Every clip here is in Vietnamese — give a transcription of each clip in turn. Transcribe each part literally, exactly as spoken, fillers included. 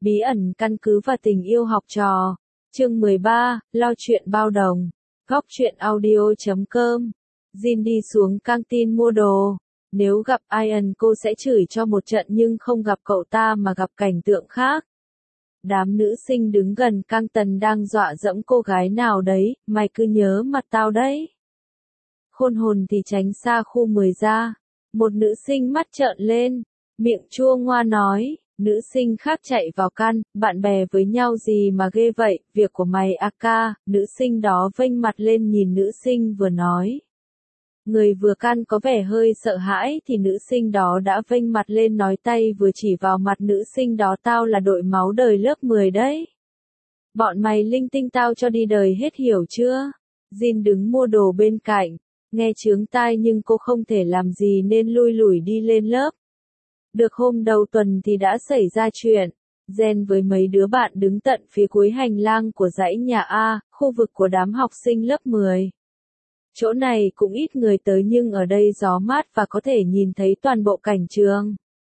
Bí ẩn căn cứ và tình yêu học trò. Chương mười ba, lo chuyện bao đồng. Góc truyện audio chấm com. Jin đi xuống căng tin mua đồ. Nếu gặp Ian cô sẽ chửi cho một trận nhưng không gặp cậu ta mà gặp cảnh tượng khác. Đám nữ sinh đứng gần căng tần đang dọa dẫm cô gái nào đấy, mày cứ nhớ mặt tao đấy. Khôn hồn thì tránh xa khu mười ra. Một nữ sinh mắt trợn lên, miệng chua ngoa nói. Nữ sinh khác chạy vào căn, bạn bè với nhau gì mà ghê vậy, việc của mày a ca, nữ sinh đó vênh mặt lên nhìn nữ sinh vừa nói. Người vừa căn có vẻ hơi sợ hãi thì nữ sinh đó đã vênh mặt lên nói tay vừa chỉ vào mặt nữ sinh đó, tao là đội máu đời lớp mười đấy. Bọn mày linh tinh tao cho đi đời hết hiểu chưa? Jin đứng mua đồ bên cạnh, nghe chướng tai nhưng cô không thể làm gì nên lui lủi đi lên lớp. Được hôm đầu tuần thì đã xảy ra chuyện. Jen với mấy đứa bạn đứng tận phía cuối hành lang của dãy nhà A, khu vực của đám học sinh lớp mười. Chỗ này cũng ít người tới nhưng ở đây gió mát và có thể nhìn thấy toàn bộ cảnh trường.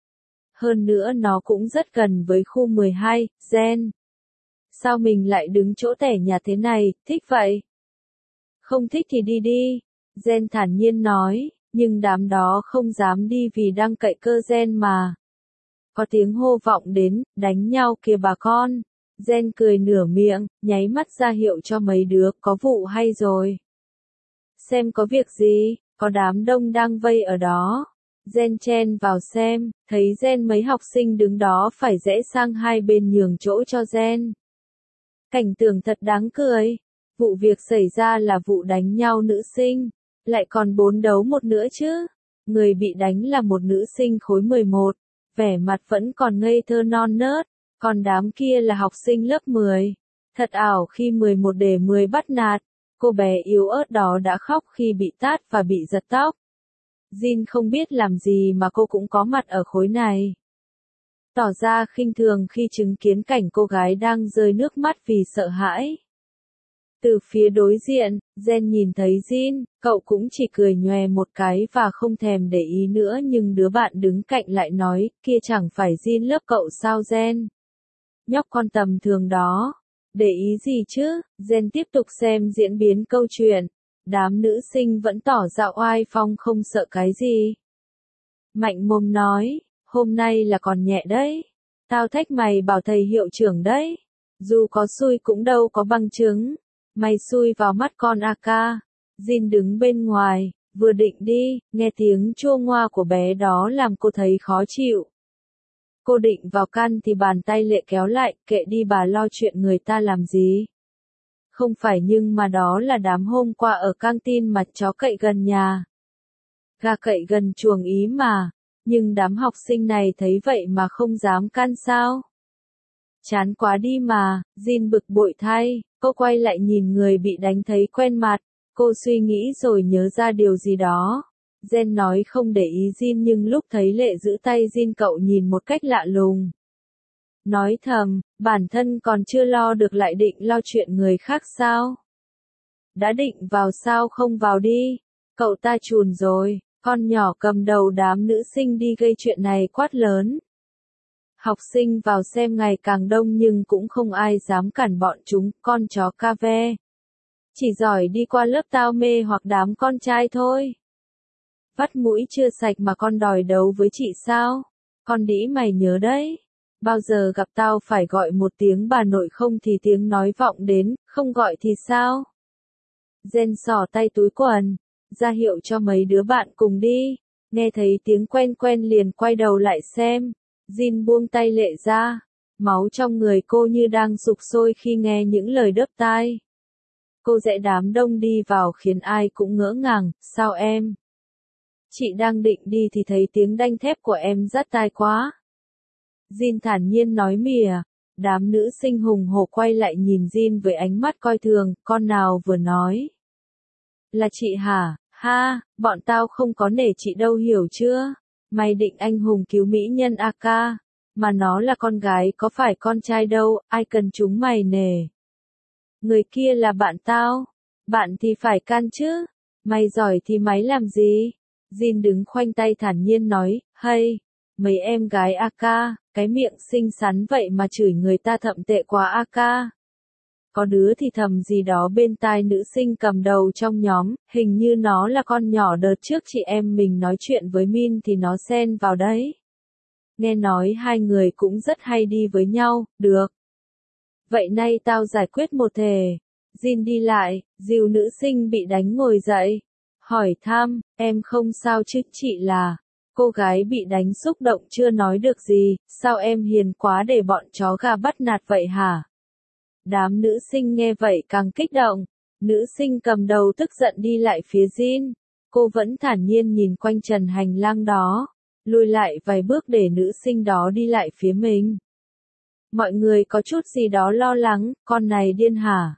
Hơn nữa nó cũng rất gần với khu mười hai, Jen. Sao mình lại đứng chỗ tẻ nhà thế này, thích vậy? Không thích thì đi đi, Jen thản nhiên nói. Nhưng đám đó không dám đi vì đang cậy cơ Jen mà. Có tiếng hô vọng đến, đánh nhau kìa bà con. Jen cười nửa miệng, nháy mắt ra hiệu cho mấy đứa, có vụ hay rồi. Xem có việc gì, có đám đông đang vây ở đó. Jen chen vào xem, thấy Jen mấy học sinh đứng đó phải rẽ sang hai bên nhường chỗ cho Jen. Cảnh tượng thật đáng cười. Vụ việc xảy ra là vụ đánh nhau nữ sinh. Lại còn bốn đấu một nữa chứ. Người bị đánh là một nữ sinh khối mười một, vẻ mặt vẫn còn ngây thơ non nớt, còn đám kia là học sinh lớp mười. Thật ảo khi mười một đề mười bắt nạt, cô bé yếu ớt đó đã khóc khi bị tát và bị giật tóc. Jin không biết làm gì mà cô cũng có mặt ở khối này. Tỏ ra khinh thường khi chứng kiến cảnh cô gái đang rơi nước mắt vì sợ hãi. Từ phía đối diện, Jen nhìn thấy Jin, cậu cũng chỉ cười nhòe một cái và không thèm để ý nữa nhưng đứa bạn đứng cạnh lại nói, kia chẳng phải Jin lớp cậu sao Jen? Nhóc con tầm thường đó. Để ý gì chứ? Jen tiếp tục xem diễn biến câu chuyện. Đám nữ sinh vẫn tỏ ra oai phong không sợ cái gì. Mạnh mồm nói, hôm nay là còn nhẹ đấy. Tao thách mày bảo thầy hiệu trưởng đấy. Dù có xui cũng đâu có bằng chứng. Mày xui vào mắt con a ca. Jin đứng bên ngoài, vừa định đi, nghe tiếng chua ngoa của bé đó làm cô thấy khó chịu. Cô định vào căn thì bàn tay Lệ kéo lại, kệ đi bà lo chuyện người ta làm gì. Không phải nhưng mà đó là đám hôm qua ở căng tin mà chó cậy gần nhà. Gà cậy gần chuồng ý mà, nhưng đám học sinh này thấy vậy mà không dám can sao. Chán quá đi mà, Jin bực bội thay, cô quay lại nhìn người bị đánh thấy quen mặt, cô suy nghĩ rồi nhớ ra điều gì đó. Jen nói không để ý Jin nhưng lúc thấy Lệ giữ tay Jin cậu nhìn một cách lạ lùng. Nói thầm, bản thân còn chưa lo được lại định lo chuyện người khác sao? Đã định vào sao không vào đi, cậu ta chùn rồi, con nhỏ cầm đầu đám nữ sinh đi gây chuyện này quát lớn. Học sinh vào xem ngày càng đông nhưng cũng không ai dám cản bọn chúng, con chó ca ve. Chỉ giỏi đi qua lớp tao mê hoặc đám con trai thôi. Vắt mũi chưa sạch mà con đòi đấu với chị sao? Con đĩ mày nhớ đấy. Bao giờ gặp tao phải gọi một tiếng bà nội không thì tiếng nói vọng đến, không gọi thì sao? Jen xỏ tay túi quần, ra hiệu cho mấy đứa bạn cùng đi. Nghe thấy tiếng quen quen liền quay đầu lại xem. Jin buông tay Lệ ra, máu trong người cô như đang sục sôi khi nghe những lời đớp tai. Cô rẽ đám đông đi vào khiến ai cũng ngỡ ngàng, sao em? Chị đang định đi thì thấy tiếng đanh thép của em rát tai quá. Jin thản nhiên nói mỉa, đám nữ sinh hùng hổ quay lại nhìn Jin với ánh mắt coi thường, con nào vừa nói. Là chị hả, ha, bọn tao không có nể chị đâu hiểu chưa? Mày định anh hùng cứu mỹ nhân a ca, mà nó là con gái có phải con trai đâu, ai cần chúng mày nể. Người kia là bạn tao, bạn thì phải can chứ, mày giỏi thì mày làm gì? Jin đứng khoanh tay thản nhiên nói, hay, Mấy em gái a ca, cái miệng xinh xắn vậy mà chửi người ta thậm tệ quá a ca. Có đứa thì thầm gì đó bên tai nữ sinh cầm đầu trong nhóm, hình như nó là con nhỏ đợt trước chị em mình nói chuyện với Min thì nó xen vào đấy. Nghe nói hai người cũng rất hay đi với nhau, được. Vậy nay tao giải quyết một thề. Jin đi lại, dìu nữ sinh bị đánh ngồi dậy. Hỏi thăm, em không sao chứ chị là. Cô gái bị đánh xúc động chưa nói được gì, sao em hiền quá để bọn chó gà bắt nạt vậy hả? Đám nữ sinh nghe vậy càng kích động. Nữ sinh cầm đầu tức giận đi lại phía Jin. Cô vẫn thản nhiên nhìn quanh trần hành lang đó. Lùi lại vài bước để nữ sinh đó đi lại phía mình. Mọi người có chút gì đó lo lắng, con này điên hả?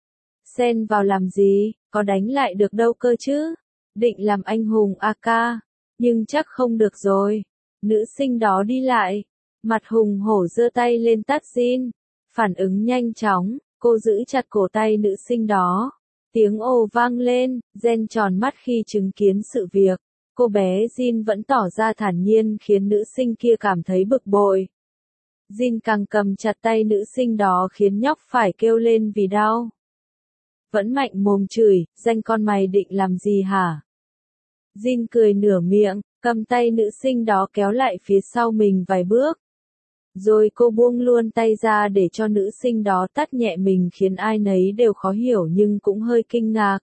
Xen vào làm gì, có đánh lại được đâu cơ chứ? Định làm anh hùng a ca, nhưng chắc không được rồi. Nữ sinh đó đi lại, mặt hùng hổ giơ tay lên tát Jin. Phản ứng nhanh chóng, cô giữ chặt cổ tay nữ sinh đó. Tiếng ồ vang lên, Jen tròn mắt khi chứng kiến sự việc. Cô bé Jin vẫn tỏ ra thản nhiên khiến nữ sinh kia cảm thấy bực bội. Jin càng cầm chặt tay nữ sinh đó khiến nhóc phải kêu lên vì đau. Vẫn mạnh mồm chửi, danh con mày định làm gì hả? Jin cười nửa miệng, cầm tay nữ sinh đó kéo lại phía sau mình vài bước. Rồi cô buông luôn tay ra để cho nữ sinh đó tát nhẹ mình khiến ai nấy đều khó hiểu nhưng cũng hơi kinh ngạc.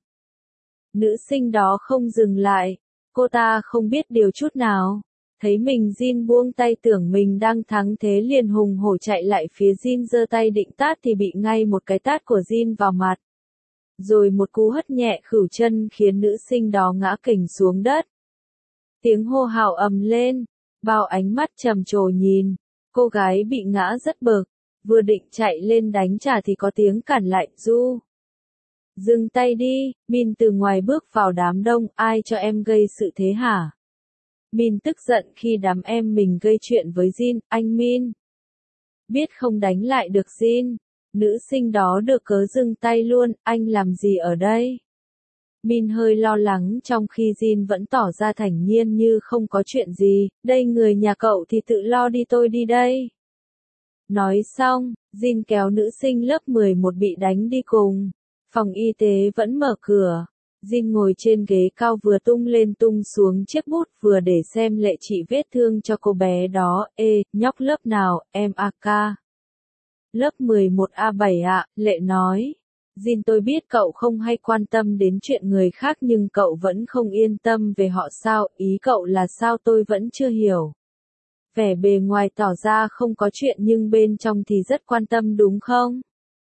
Nữ sinh đó không dừng lại, cô ta không biết điều chút nào. Thấy mình Jin buông tay tưởng mình đang thắng thế liền hùng hổ chạy lại phía Jin giơ tay định tát thì bị ngay một cái tát của Jin vào mặt. Rồi một cú hất nhẹ khửu chân khiến nữ sinh đó ngã kềnh xuống đất. Tiếng hô hào ầm lên, bao ánh mắt trầm trồ nhìn. Cô gái bị ngã rất bực, vừa định chạy lên đánh trả thì có tiếng cản lại, Du. Dừng tay đi, Min từ ngoài bước vào đám đông, ai cho em gây sự thế hả? Min tức giận khi đám em mình gây chuyện với Jin, anh Min. Biết không đánh lại được Jin. Nữ sinh đó được cớ dừng tay luôn, anh làm gì ở đây? Min hơi lo lắng trong khi Jin vẫn tỏ ra thản nhiên như không có chuyện gì, đây người nhà cậu thì tự lo đi tôi đi đây. Nói xong, Jin kéo nữ sinh lớp mười một bị đánh đi cùng. Phòng y tế vẫn mở cửa. Jin ngồi trên ghế cao vừa tung lên tung xuống chiếc bút vừa để xem lệ trị vết thương cho cô bé đó. Ê, nhóc lớp nào, em a ca. Lớp mười một A bảy ạ, Lệ nói. Jin tôi biết cậu không hay quan tâm đến chuyện người khác nhưng cậu vẫn không yên tâm về họ sao, ý cậu là sao tôi vẫn chưa hiểu. Vẻ bề ngoài tỏ ra không có chuyện nhưng bên trong thì rất quan tâm đúng không?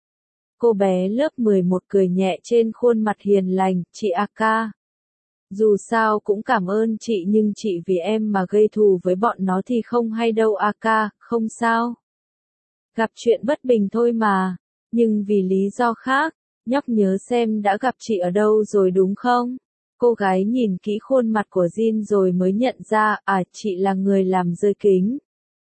Cô bé lớp mười một cười nhẹ trên khuôn mặt hiền lành, chị a ca. Dù sao cũng cảm ơn chị nhưng chị vì em mà gây thù với bọn nó thì không hay đâu a ca, không sao. Gặp chuyện bất bình thôi mà, nhưng vì lý do khác, nhóc nhớ xem đã gặp chị ở đâu rồi đúng không? Cô gái nhìn kỹ khuôn mặt của Jin rồi mới nhận ra, à chị là người làm rơi kính.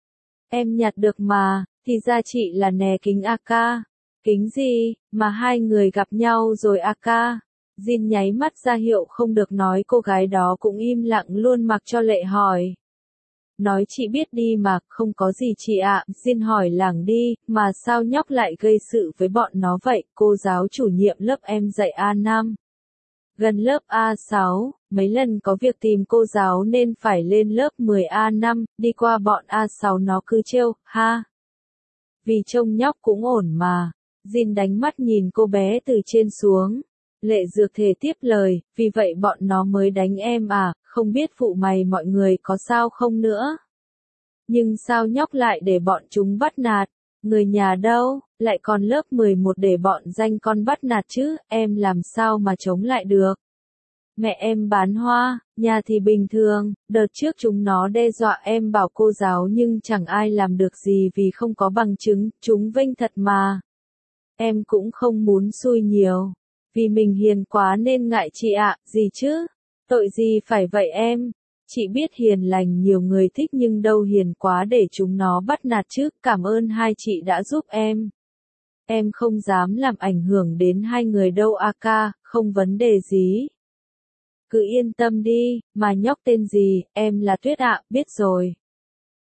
Em nhặt được mà, thì ra chị là nè kính a ca. Kính gì, mà hai người gặp nhau rồi a ca. Jin nháy mắt ra hiệu không được nói cô gái đó cũng im lặng luôn mặc cho Lệ hỏi. Nói chị biết đi mà, không có gì chị ạ, Jin hỏi lảng đi, mà sao nhóc lại gây sự với bọn nó vậy, cô giáo chủ nhiệm lớp em dạy a năm. Gần lớp a sáu, mấy lần có việc tìm cô giáo nên phải lên lớp mười a năm, đi qua bọn a sáu nó cứ trêu, ha. Vì trông nhóc cũng ổn mà. Jin đánh mắt nhìn cô bé từ trên xuống. Lệ Dược thề tiếp lời, vì vậy bọn nó mới đánh em à, không biết phụ mày mọi người có sao không nữa. Nhưng sao nhóc lại để bọn chúng bắt nạt, người nhà đâu, lại còn lớp mười một để bọn danh con bắt nạt chứ, em làm sao mà chống lại được. Mẹ em bán hoa, nhà thì bình thường, đợt trước chúng nó đe dọa em bảo cô giáo nhưng chẳng ai làm được gì vì không có bằng chứng, chúng vênh thật mà. Em cũng không muốn xui nhiều, vì mình hiền quá nên ngại chị ạ, gì chứ, tội gì phải vậy em. Chị biết hiền lành nhiều người thích nhưng đâu hiền quá để chúng nó bắt nạt chứ, cảm ơn hai chị đã giúp em. Em không dám làm ảnh hưởng đến hai người đâu a ca, không vấn đề gì. Cứ yên tâm đi, mà nhóc tên gì, em là Tuyết ạ, biết rồi.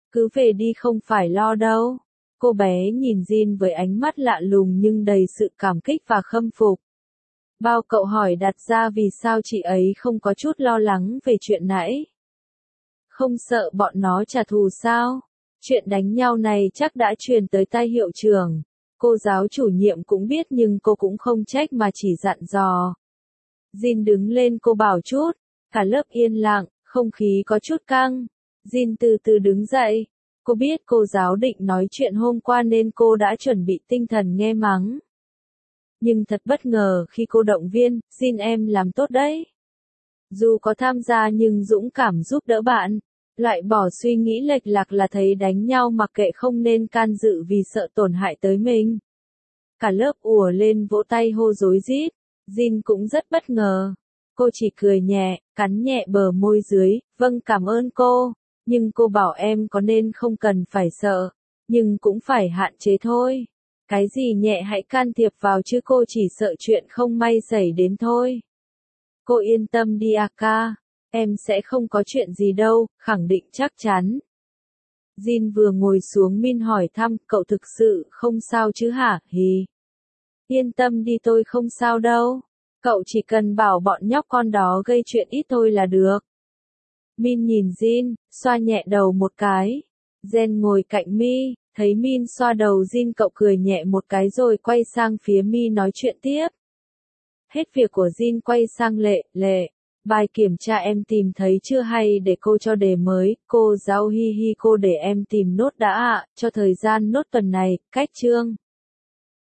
Cứ về đi không phải lo đâu. Cô bé nhìn Jin với ánh mắt lạ lùng nhưng đầy sự cảm kích và khâm phục. Bao cậu hỏi đặt ra vì sao chị ấy không có chút lo lắng về chuyện nãy. Không sợ bọn nó trả thù sao? Chuyện đánh nhau này chắc đã truyền tới tai hiệu trưởng. Cô giáo chủ nhiệm cũng biết nhưng cô cũng không trách mà chỉ dặn dò. Jin đứng lên cô bảo chút. Cả lớp yên lặng, không khí có chút căng. Jin từ từ đứng dậy. Cô biết cô giáo định nói chuyện hôm qua nên cô đã chuẩn bị tinh thần nghe mắng. Nhưng thật bất ngờ khi cô động viên, Jin em làm tốt đấy. Dù có tham gia nhưng dũng cảm giúp đỡ bạn. Loại bỏ suy nghĩ lệch lạc là thấy đánh nhau mặc kệ không nên can dự vì sợ tổn hại tới mình. Cả lớp ùa lên vỗ tay hô rối rít. Jin cũng rất bất ngờ. Cô chỉ cười nhẹ, cắn nhẹ bờ môi dưới, vâng cảm ơn cô. Nhưng cô bảo em có nên không cần phải sợ. Nhưng cũng phải hạn chế thôi. Cái gì nhẹ hãy can thiệp vào chứ cô chỉ sợ chuyện không may xảy đến thôi. Cô yên tâm đi Aka. Em sẽ không có chuyện gì đâu, khẳng định chắc chắn. Jin vừa ngồi xuống Min hỏi thăm, cậu thực sự không sao chứ hả, hì. Yên tâm đi tôi không sao đâu. Cậu chỉ cần bảo bọn nhóc con đó gây chuyện ít thôi là được. Min nhìn Jin, xoa nhẹ đầu một cái. Jen ngồi cạnh Mi, thấy Min xoa đầu Jin cậu cười nhẹ một cái rồi quay sang phía Mi nói chuyện tiếp. Hết việc của Jin quay sang Lệ, Lệ. Bài kiểm tra em tìm thấy chưa hay để cô cho đề mới, cô giáo hi hi cô để em tìm nốt đã ạ, cho thời gian nốt tuần này, cách chương.